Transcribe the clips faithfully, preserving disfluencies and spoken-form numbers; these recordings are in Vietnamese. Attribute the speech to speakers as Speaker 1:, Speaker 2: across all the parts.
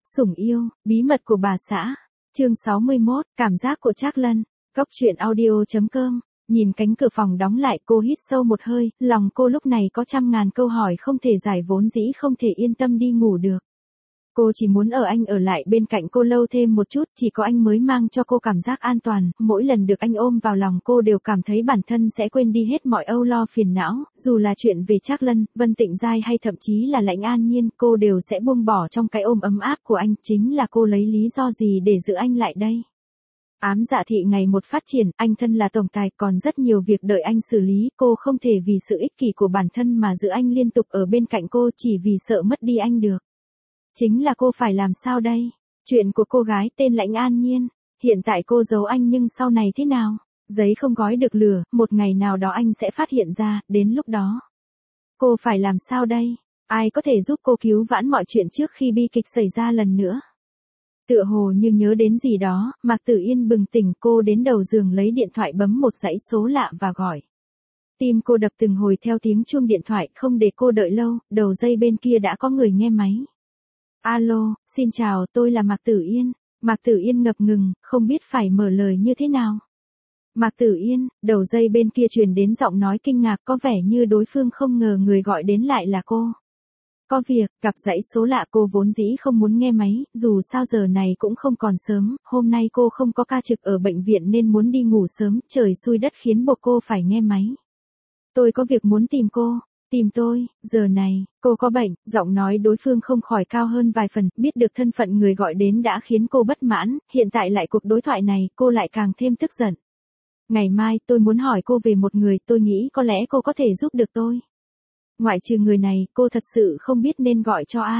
Speaker 1: Sủng yêu, bí mật của bà xã. Chương sáu mươi mốt, cảm giác của Trác Lân. Cốc truyện audio chấm com. Nhìn cánh cửa phòng đóng lại, cô hít sâu một hơi, lòng cô lúc này có trăm ngàn câu hỏi không thể giải, vốn dĩ không thể yên tâm đi ngủ được. Cô chỉ muốn ở anh ở lại bên cạnh cô lâu thêm một chút, chỉ có anh mới mang cho cô cảm giác an toàn, mỗi lần được anh ôm vào lòng cô đều cảm thấy bản thân sẽ quên đi hết mọi âu lo phiền não, dù là chuyện về Trác Lân, Vân Tịnh Giai hay thậm chí là Lãnh An Nhiên, cô đều sẽ buông bỏ trong cái ôm ấm áp của anh, chính là cô lấy lý do gì để giữ anh lại đây. Ám Dạ Thị ngày một phát triển, anh thân là tổng tài, còn rất nhiều việc đợi anh xử lý, cô không thể vì sự ích kỷ của bản thân mà giữ anh liên tục ở bên cạnh cô chỉ vì sợ mất đi anh được. Chính là cô phải làm sao đây? Chuyện của cô gái tên Lãnh An Nhiên, hiện tại cô giấu anh nhưng sau này thế nào? Giấy không gói được lửa, một ngày nào đó anh sẽ phát hiện ra, đến lúc đó. Cô phải làm sao đây? Ai có thể giúp cô cứu vãn mọi chuyện trước khi bi kịch xảy ra lần nữa? Tựa hồ như nhớ đến gì đó, Mạc Tử Yên bừng tỉnh, cô đến đầu giường lấy điện thoại bấm một dãy số lạ và gọi. Tim cô đập từng hồi theo tiếng chuông điện thoại, không để cô đợi lâu, đầu dây bên kia đã có người nghe máy. Alo, xin chào, tôi là Mạc Tử Yên. Mạc Tử Yên ngập ngừng, không biết phải mở lời như thế nào. Mạc Tử Yên, đầu dây bên kia truyền đến giọng nói kinh ngạc, có vẻ như đối phương không ngờ người gọi đến lại là cô. Có việc, gặp dãy số lạ, cô vốn dĩ không muốn nghe máy, dù sao giờ này cũng không còn sớm, hôm nay cô không có ca trực ở bệnh viện nên muốn đi ngủ sớm, trời xui đất khiến buộc cô phải nghe máy. Tôi có việc muốn tìm cô. Tìm tôi, giờ này, cô có bệnh, giọng nói đối phương không khỏi cao hơn vài phần, biết được thân phận người gọi đến đã khiến cô bất mãn, hiện tại lại cuộc đối thoại này, cô lại càng thêm tức giận. Ngày mai, tôi muốn hỏi cô về một người, tôi nghĩ có lẽ cô có thể giúp được tôi. Ngoại trừ người này, cô thật sự không biết nên gọi cho ai.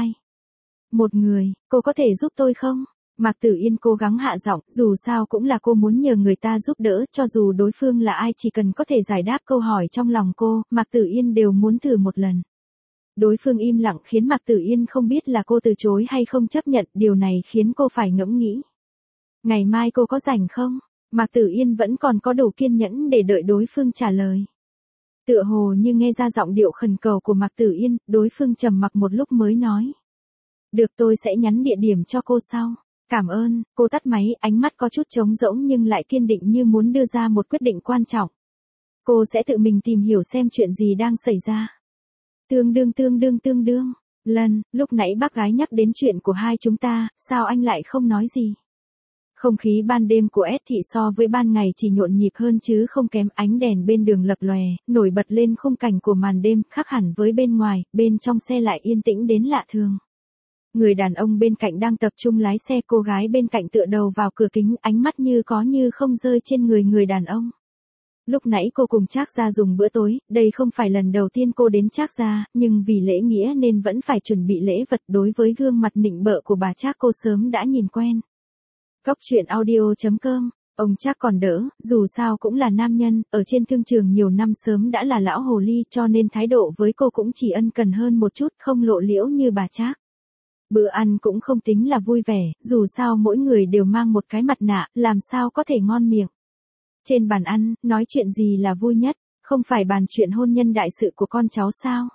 Speaker 1: Một người, cô có thể giúp tôi không? Mạc Tử Yên cố gắng hạ giọng, dù sao cũng là cô muốn nhờ người ta giúp đỡ, cho dù đối phương là ai chỉ cần có thể giải đáp câu hỏi trong lòng cô, Mạc Tử Yên đều muốn thử một lần. Đối phương im lặng khiến Mạc Tử Yên không biết là cô từ chối hay không chấp nhận, điều này khiến cô phải ngẫm nghĩ. Ngày mai cô có rảnh không? Mạc Tử Yên vẫn còn có đủ kiên nhẫn để đợi đối phương trả lời. Tựa hồ như nghe ra giọng điệu khẩn cầu của Mạc Tử Yên, đối phương trầm mặc một lúc mới nói. Được, tôi sẽ nhắn địa điểm cho cô sau. Cảm ơn, cô tắt máy, ánh mắt có chút trống rỗng nhưng lại kiên định như muốn đưa ra một quyết định quan trọng. Cô sẽ tự mình tìm hiểu xem chuyện gì đang xảy ra. Tương đương tương đương tương đương. Lần, lúc nãy bác gái nhắc đến chuyện của hai chúng ta, sao anh lại không nói gì? Không khí ban đêm của S thị so với ban ngày chỉ nhộn nhịp hơn chứ không kém, ánh đèn bên đường lập lòe, nổi bật lên khung cảnh của màn đêm, khác hẳn với bên ngoài, bên trong xe lại yên tĩnh đến lạ thường. Người đàn ông bên cạnh đang tập trung lái xe, cô gái bên cạnh tựa đầu vào cửa kính, ánh mắt như có như không rơi trên người người đàn ông. Lúc nãy cô cùng Trác gia dùng bữa tối, đây không phải lần đầu tiên cô đến Trác gia, nhưng vì lễ nghĩa nên vẫn phải chuẩn bị lễ vật, đối với gương mặt nịnh bợ của bà Trác cô sớm đã nhìn quen. Cốc truyện audio chấm com. Ông Trác còn đỡ, dù sao cũng là nam nhân, ở trên thương trường nhiều năm sớm đã là lão hồ ly, cho nên thái độ với cô cũng chỉ ân cần hơn một chút, không lộ liễu như bà Trác. Bữa ăn cũng không tính là vui vẻ, dù sao mỗi người đều mang một cái mặt nạ, làm sao có thể ngon miệng. Trên bàn ăn, nói chuyện gì là vui nhất, không phải bàn chuyện hôn nhân đại sự của con cháu sao?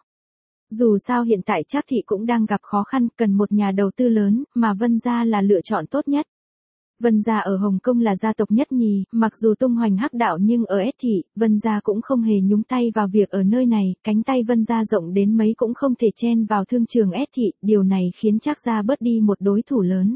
Speaker 1: Dù sao hiện tại Trác thị cũng đang gặp khó khăn, cần một nhà đầu tư lớn, mà Vân gia là lựa chọn tốt nhất. Vân gia ở Hồng Kông là gia tộc nhất nhì, mặc dù tung hoành hắc đạo nhưng ở S thị, Vân gia cũng không hề nhúng tay vào việc ở nơi này, cánh tay Vân gia rộng đến mấy cũng không thể chen vào thương trường S thị, điều này khiến Trác gia bớt đi một đối thủ lớn.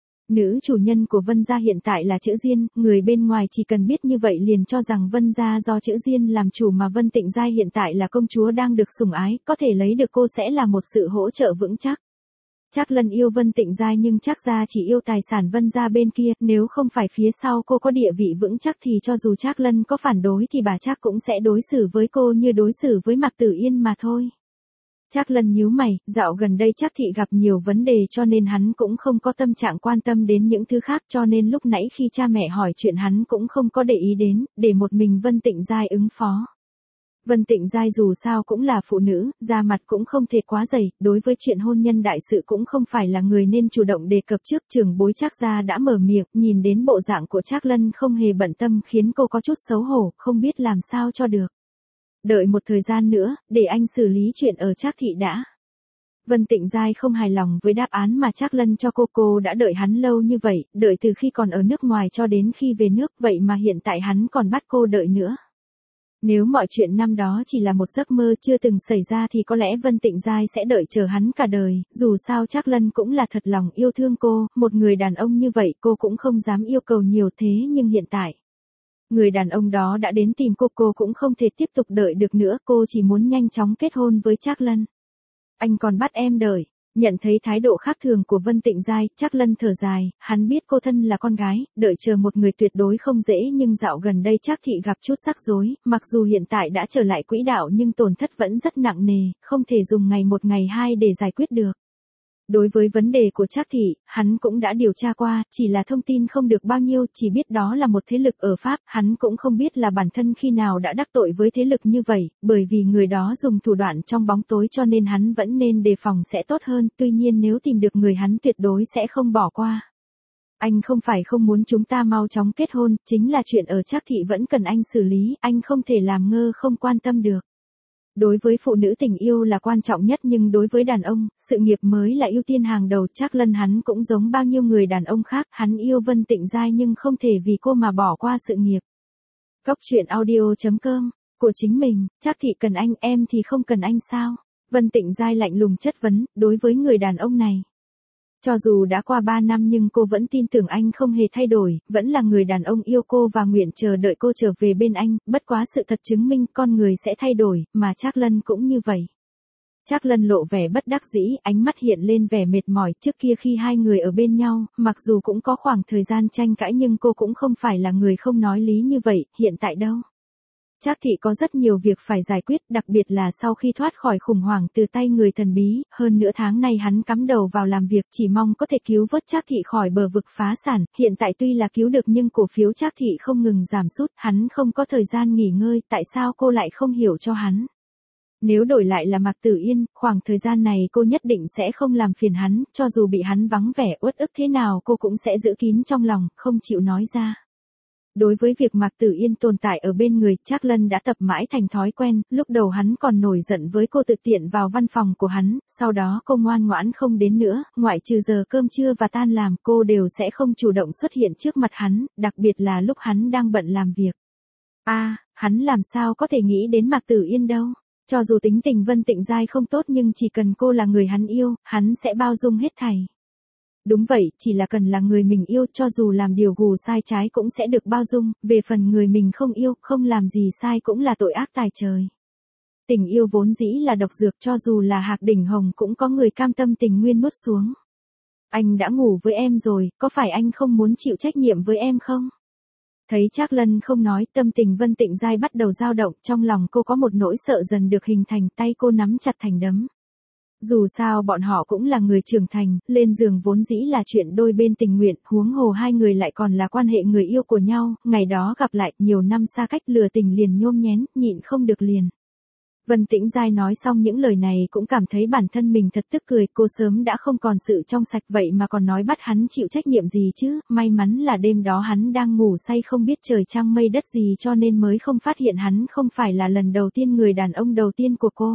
Speaker 1: Nữ chủ nhân của Vân gia hiện tại là Chữ Diên, người bên ngoài chỉ cần biết như vậy liền cho rằng Vân gia do Chữ Diên làm chủ mà Vân Tịnh Giai hiện tại là công chúa đang được sủng ái, có thể lấy được cô sẽ là một sự hỗ trợ vững chắc. Trác Lân yêu Vân Tịnh Giai nhưng Trác gia chỉ yêu tài sản Vân gia bên kia, nếu không phải phía sau cô có địa vị vững chắc thì cho dù Trác Lân có phản đối thì bà Trác cũng sẽ đối xử với cô như đối xử với Mạc Tử Yên mà thôi. Trác Lân nhíu mày, dạo gần đây Trác thị gặp nhiều vấn đề cho nên hắn cũng không có tâm trạng quan tâm đến những thứ khác, cho nên lúc nãy khi cha mẹ hỏi chuyện hắn cũng không có để ý đến, để một mình Vân Tịnh Giai ứng phó. Vân Tịnh Giai dù sao cũng là phụ nữ, da mặt cũng không thể quá dày, đối với chuyện hôn nhân đại sự cũng không phải là người nên chủ động đề cập trước, trưởng bối Trác gia đã mở miệng, nhìn đến bộ dạng của Trác Lân không hề bận tâm khiến cô có chút xấu hổ, không biết làm sao cho được. Đợi một thời gian nữa, để anh xử lý chuyện ở Trác thị đã. Vân Tịnh Giai không hài lòng với đáp án mà Trác Lân cho cô. Cô đã đợi hắn lâu như vậy, đợi từ khi còn ở nước ngoài cho đến khi về nước, vậy mà hiện tại hắn còn bắt cô đợi nữa. Nếu mọi chuyện năm đó chỉ là một giấc mơ chưa từng xảy ra thì có lẽ Vân Tịnh Giai sẽ đợi chờ hắn cả đời, dù sao Trác Lân cũng là thật lòng yêu thương cô, một người đàn ông như vậy cô cũng không dám yêu cầu nhiều thế nhưng hiện tại. Người đàn ông đó đã đến tìm cô, cô cũng không thể tiếp tục đợi được nữa, cô chỉ muốn nhanh chóng kết hôn với Trác Lân. Anh còn bắt em đợi. Nhận thấy thái độ khác thường của Vân Tịnh Giai, Trác Lân thở dài, hắn biết cô thân là con gái, đợi chờ một người tuyệt đối không dễ nhưng dạo gần đây Trác thị gặp chút rắc rối, mặc dù hiện tại đã trở lại quỹ đạo nhưng tổn thất vẫn rất nặng nề, không thể dùng ngày một ngày hai để giải quyết được. Đối với vấn đề của Trác thị, hắn cũng đã điều tra qua, chỉ là thông tin không được bao nhiêu, chỉ biết đó là một thế lực ở Pháp, hắn cũng không biết là bản thân khi nào đã đắc tội với thế lực như vậy, bởi vì người đó dùng thủ đoạn trong bóng tối cho nên hắn vẫn nên đề phòng sẽ tốt hơn, tuy nhiên nếu tìm được người hắn tuyệt đối sẽ không bỏ qua. Anh không phải không muốn chúng ta mau chóng kết hôn, chính là chuyện ở Trác thị vẫn cần anh xử lý, anh không thể làm ngơ không quan tâm được. Đối với phụ nữ tình yêu là quan trọng nhất nhưng đối với đàn ông, sự nghiệp mới là ưu tiên hàng đầu. Trác Lân hắn cũng giống bao nhiêu người đàn ông khác, hắn yêu Vân Tịnh Giai nhưng không thể vì cô mà bỏ qua sự nghiệp. Cốc truyện audio chấm com, của chính mình, Trác thị cần anh, em thì không cần anh sao? Vân Tịnh Giai lạnh lùng chất vấn, đối với người đàn ông này. Cho dù đã qua ba năm nhưng cô vẫn tin tưởng anh không hề thay đổi, vẫn là người đàn ông yêu cô và nguyện chờ đợi cô trở về bên anh, bất quá sự thật chứng minh con người sẽ thay đổi, mà Trác Lân cũng như vậy. Trác Lân lộ vẻ bất đắc dĩ, ánh mắt hiện lên vẻ mệt mỏi, trước kia khi hai người ở bên nhau, mặc dù cũng có khoảng thời gian tranh cãi nhưng cô cũng không phải là người không nói lý như vậy, hiện tại đâu. Trác thị có rất nhiều việc phải giải quyết, đặc biệt là sau khi thoát khỏi khủng hoảng từ tay người thần bí, hơn nửa tháng nay hắn cắm đầu vào làm việc chỉ mong có thể cứu vớt Trác thị khỏi bờ vực phá sản, hiện tại tuy là cứu được nhưng cổ phiếu Trác thị không ngừng giảm sút, hắn không có thời gian nghỉ ngơi, tại sao cô lại không hiểu cho hắn? Nếu đổi lại là Mạc Tử Yên, khoảng thời gian này cô nhất định sẽ không làm phiền hắn, cho dù bị hắn vắng vẻ uất ức thế nào cô cũng sẽ giữ kín trong lòng, không chịu nói ra. Đối với việc Mạc Tử Yên tồn tại ở bên người, Trác Lân đã tập mãi thành thói quen, lúc đầu hắn còn nổi giận với cô tự tiện vào văn phòng của hắn, sau đó cô ngoan ngoãn không đến nữa, ngoại trừ giờ cơm trưa và tan làm, cô đều sẽ không chủ động xuất hiện trước mặt hắn, đặc biệt là lúc hắn đang bận làm việc. A, à, hắn làm sao có thể nghĩ đến Mạc Tử Yên đâu? Cho dù tính tình Vân Tịnh Giai không tốt nhưng chỉ cần cô là người hắn yêu, hắn sẽ bao dung hết thảy. Đúng vậy, chỉ là cần là người mình yêu, cho dù làm điều gù sai trái cũng sẽ được bao dung, về phần người mình không yêu, không làm gì sai cũng là tội ác tài trời. Tình yêu vốn dĩ là độc dược, cho dù là Hạc Đỉnh Hồng cũng có người cam tâm tình nguyên nuốt xuống. Anh đã ngủ với em rồi, có phải anh không muốn chịu trách nhiệm với em không? Thấy Trác Lân không nói, tâm tình Vân Tịnh Giai bắt đầu dao động, trong lòng cô có một nỗi sợ dần được hình thành, tay cô nắm chặt thành đấm. Dù sao bọn họ cũng là người trưởng thành, lên giường vốn dĩ là chuyện đôi bên tình nguyện, huống hồ hai người lại còn là quan hệ người yêu của nhau, ngày đó gặp lại, nhiều năm xa cách lừa tình liền nhôm nhén, nhịn không được liền. Vân Tĩnh Giai nói xong những lời này cũng cảm thấy bản thân mình thật tức cười, cô sớm đã không còn sự trong sạch vậy mà còn nói bắt hắn chịu trách nhiệm gì chứ, may mắn là đêm đó hắn đang ngủ say không biết trời trăng mây đất gì cho nên mới không phát hiện hắn không phải là lần đầu tiên người đàn ông đầu tiên của cô.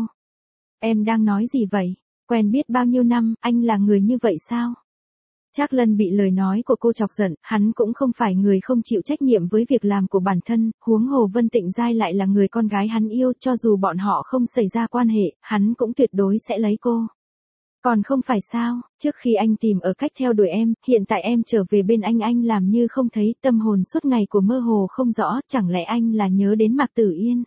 Speaker 1: Em đang nói gì vậy? Quen biết bao nhiêu năm, anh là người như vậy sao? Trác Lân bị lời nói của cô chọc giận, hắn cũng không phải người không chịu trách nhiệm với việc làm của bản thân, huống hồ Vân Tịnh Giai lại là người con gái hắn yêu, cho dù bọn họ không xảy ra quan hệ, hắn cũng tuyệt đối sẽ lấy cô. Còn không phải sao, trước khi anh tìm ở cách theo đuổi em, hiện tại em trở về bên anh anh làm như không thấy, tâm hồn suốt ngày của mơ hồ không rõ, chẳng lẽ anh là nhớ đến Mạc Tử Yên?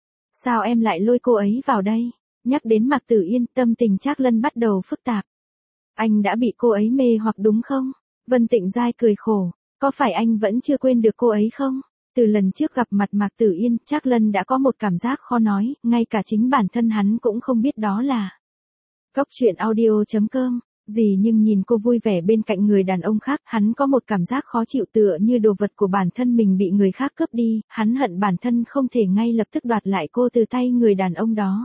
Speaker 1: Sao em lại lôi cô ấy vào đây? Nhắc đến Mạc Tử Yên, tâm tình Trác Lân bắt đầu phức tạp. Anh đã bị cô ấy mê hoặc đúng không? Vân Tịnh Giai cười khổ, có phải anh vẫn chưa quên được cô ấy không? Từ lần trước gặp mặt Mạc Tử Yên, Trác Lân đã có một cảm giác khó nói, ngay cả chính bản thân hắn cũng không biết đó là. Cốc truyện audio chấm com, gì nhưng nhìn cô vui vẻ bên cạnh người đàn ông khác, hắn có một cảm giác khó chịu tựa như đồ vật của bản thân mình bị người khác cướp đi, hắn hận bản thân không thể ngay lập tức đoạt lại cô từ tay người đàn ông đó.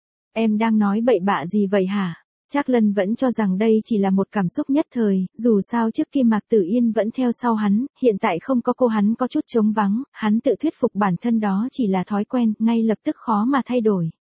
Speaker 1: Em đang nói bậy bạ gì vậy hả? Trác Lân vẫn cho rằng đây chỉ là một cảm xúc nhất thời, dù sao trước kia Mạc Tử Yên vẫn theo sau hắn, hiện tại không có cô hắn có chút trống vắng, hắn tự thuyết phục bản thân đó chỉ là thói quen, ngay lập tức khó mà thay đổi.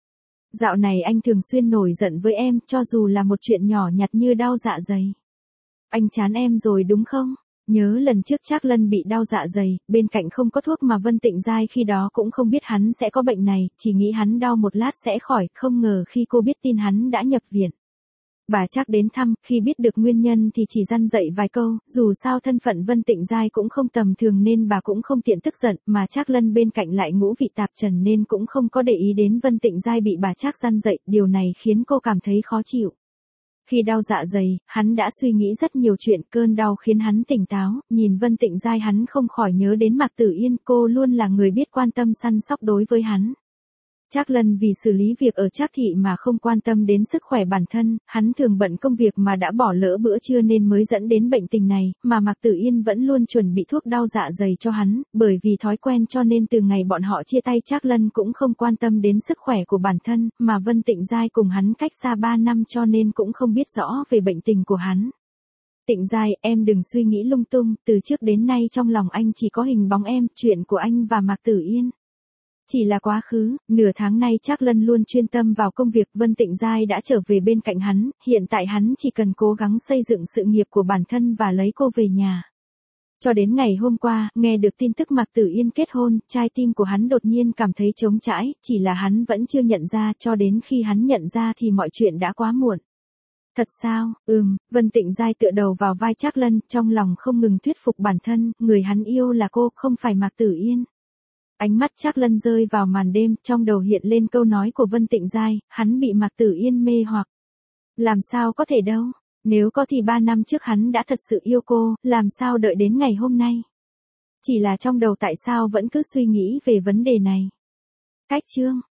Speaker 1: Dạo này anh thường xuyên nổi giận với em, cho dù là một chuyện nhỏ nhặt như đau dạ dày. Anh chán em rồi đúng không? Nhớ lần trước Trác Lân bị đau dạ dày, bên cạnh không có thuốc mà Vân Tịnh Giai khi đó cũng không biết hắn sẽ có bệnh này, chỉ nghĩ hắn đau một lát sẽ khỏi, không ngờ khi cô biết tin hắn đã nhập viện. Bà Trác đến thăm, khi biết được nguyên nhân thì chỉ dăn dạy vài câu, dù sao thân phận Vân Tịnh Giai cũng không tầm thường nên bà cũng không tiện tức giận, mà Trác Lân bên cạnh lại ngũ vị tạp trần nên cũng không có để ý đến Vân Tịnh Giai bị bà Trác dăn dạy, điều này khiến cô cảm thấy khó chịu. Khi đau dạ dày, hắn đã suy nghĩ rất nhiều chuyện, cơn đau khiến hắn tỉnh táo, nhìn Vân Tịnh Giai hắn không khỏi nhớ đến Mạc Tử Yên, cô luôn là người biết quan tâm săn sóc đối với hắn. Trác Lân vì xử lý việc ở Trác thị mà không quan tâm đến sức khỏe bản thân, hắn thường bận công việc mà đã bỏ lỡ bữa trưa nên mới dẫn đến bệnh tình này, mà Mạc Tử Yên vẫn luôn chuẩn bị thuốc đau dạ dày cho hắn, bởi vì thói quen cho nên từ ngày bọn họ chia tay Trác Lân cũng không quan tâm đến sức khỏe của bản thân, mà Vân Tịnh Giai cùng hắn cách xa ba năm cho nên cũng không biết rõ về bệnh tình của hắn. Tịnh Giai, em đừng suy nghĩ lung tung, từ trước đến nay trong lòng anh chỉ có hình bóng em, chuyện của anh và Mạc Tử Yên chỉ là quá khứ. Nửa tháng nay Trác Lân luôn chuyên tâm vào công việc, Vân Tịnh Giai đã trở về bên cạnh hắn, hiện tại hắn chỉ cần cố gắng xây dựng sự nghiệp của bản thân và lấy cô về nhà. Cho đến ngày hôm qua, nghe được tin tức Mạc Tử Yên kết hôn, trái tim của hắn đột nhiên cảm thấy trống trải, chỉ là hắn vẫn chưa nhận ra, cho đến khi hắn nhận ra thì mọi chuyện đã quá muộn. Thật sao? Ừm, Vân Tịnh Giai tựa đầu vào vai Trác Lân, trong lòng không ngừng thuyết phục bản thân, người hắn yêu là cô, không phải Mạc Tử Yên. Ánh mắt Trác Lân rơi vào màn đêm, trong đầu hiện lên câu nói của Vân Tịnh Giai, hắn bị Mạc Tử Yên mê hoặc. Làm sao có thể đâu, nếu có thì ba năm trước hắn đã thật sự yêu cô, làm sao đợi đến ngày hôm nay. Chỉ là trong đầu tại sao vẫn cứ suy nghĩ về vấn đề này. Cách chương